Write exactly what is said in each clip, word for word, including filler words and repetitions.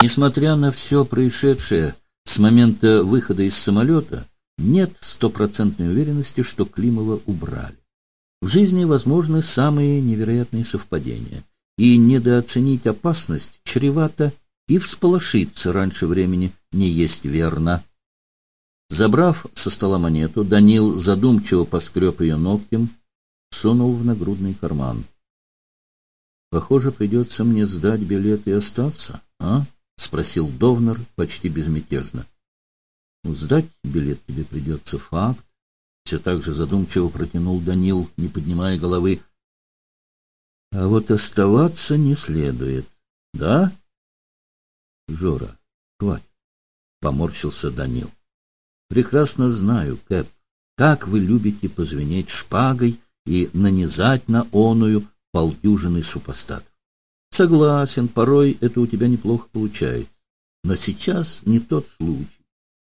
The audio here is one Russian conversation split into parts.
Несмотря на все происшедшее с момента выхода из самолета, нет стопроцентной уверенности, что Климова убрали. В жизни возможны самые невероятные совпадения, и недооценить опасность чревато, и всполошиться раньше времени не есть верно. Забрав со стола монету, Данил задумчиво поскреб ее ногтем, сунул в нагрудный карман. — Похоже, придется мне сдать билет и остаться, а? — спросил Довнер почти безмятежно. — Ну, сдать билет тебе придется, факт. Все так же задумчиво протянул Данил, не поднимая головы. — А вот оставаться не следует, да? — Жора, хватит, — поморщился Данил. — Прекрасно знаю, Кэп, как вы любите позвенеть шпагой и нанизать на оную полдюжины супостатов. Согласен, порой это у тебя неплохо получается, но сейчас не тот случай.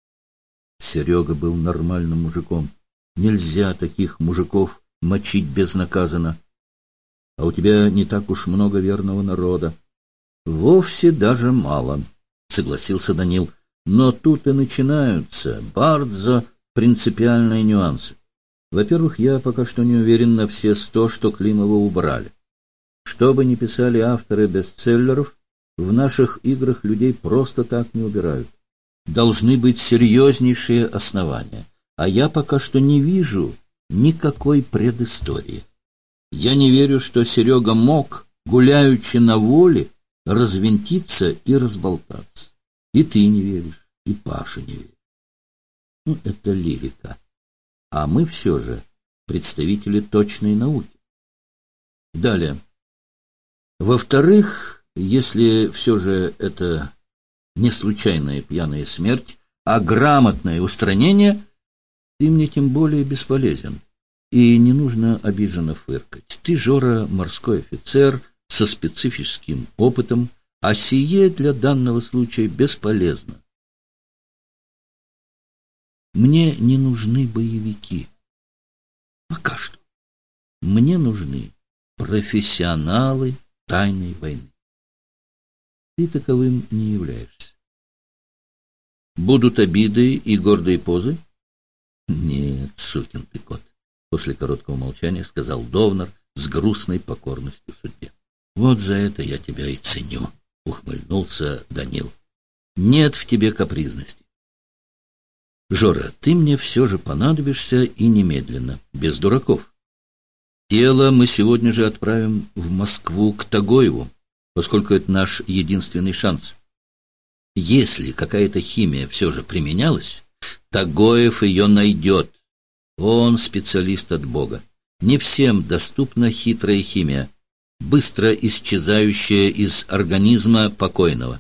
Серега был нормальным мужиком. Нельзя таких мужиков мочить безнаказанно. А у тебя не так уж много верного народа. Вовсе даже мало, согласился Данил. Но тут и начинаются бардзо принципиальные нюансы. Во-первых, я пока что не уверен на все сто, что Климова убрали. Что бы ни писали авторы бестселлеров, в наших играх людей просто так не убирают. Должны быть серьезнейшие основания. А я пока что не вижу никакой предыстории. Я не верю, что Серега мог, гуляючи на воле, развинтиться и разболтаться. И ты не веришь, и Паша не верит. Ну, это лирика. А мы все же представители точной науки. Далее. Во-вторых, если все же это не случайная пьяная смерть, а грамотное устранение, ты мне тем более бесполезен. И не нужно обиженно фыркать. Ты, Жора, морской офицер со специфическим опытом, а сие для данного случая бесполезно. Мне не нужны боевики. Пока что. Мне нужны профессионалы тайной войны. Ты таковым не являешься. Будут обиды и гордые позы? Нет, сукин ты кот, после короткого молчания сказал Довнер с грустной покорностью судьбе. Вот за это я тебя и ценю, ухмыльнулся Данил. Нет в тебе капризности. Жора, ты мне все же понадобишься и немедленно, без дураков. Тело мы сегодня же отправим в Москву к Тагоеву, поскольку это наш единственный шанс. Если какая-то химия все же применялась, Тагоев ее найдет. Он специалист от Бога. Не всем доступна хитрая химия, быстро исчезающая из организма покойного.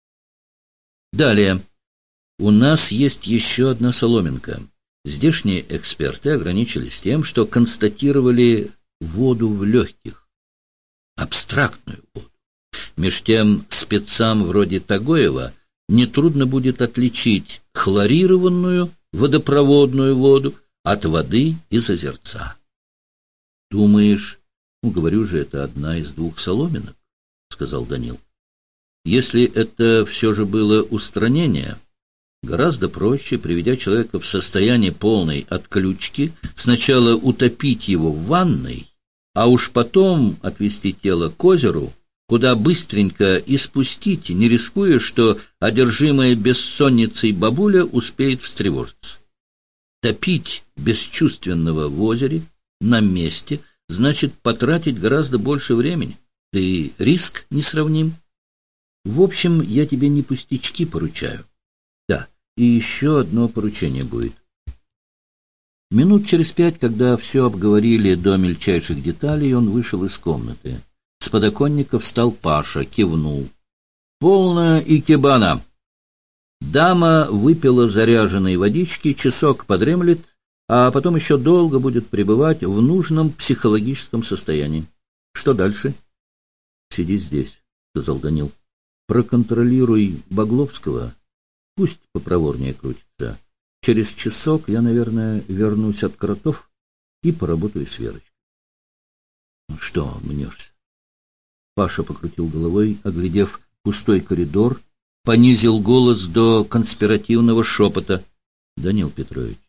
Далее. У нас есть еще одна соломинка. Здешние эксперты ограничились тем, что констатировали воду в легких. Абстрактную воду. Меж тем спецам вроде Тагоева нетрудно будет отличить хлорированную водопроводную воду от воды из озерца. Думаешь, ну, говорю же, это одна из двух соломинок, сказал Данил. Если это все же было устранение, гораздо проще, приведя человека в состояние полной отключки, сначала утопить его в ванной, а уж потом отвезти тело к озеру, куда быстренько и спустить, не рискуя, что одержимая бессонницей бабуля успеет встревожиться. Топить бесчувственного в озере на месте значит потратить гораздо больше времени, да и риск несравним. В общем, я тебе не пустячки поручаю. Да, и еще одно поручение будет. Минут через пять, когда все обговорили до мельчайших деталей, он вышел из комнаты. С подоконника встал Паша, кивнул. «Полно икебана!» Дама выпила заряженной водички, часок подремлет, а потом еще долго будет пребывать в нужном психологическом состоянии. Что дальше? «Сиди здесь», — сказал Данил. «Проконтролируй Багловского, пусть попроворнее крутится. Через часок я, наверное, вернусь от кротов и поработаю с Верочкой». «Ну что мнешься?» Паша покрутил головой, оглядев пустой коридор, понизил голос до конспиративного шепота. — Данил Петрович,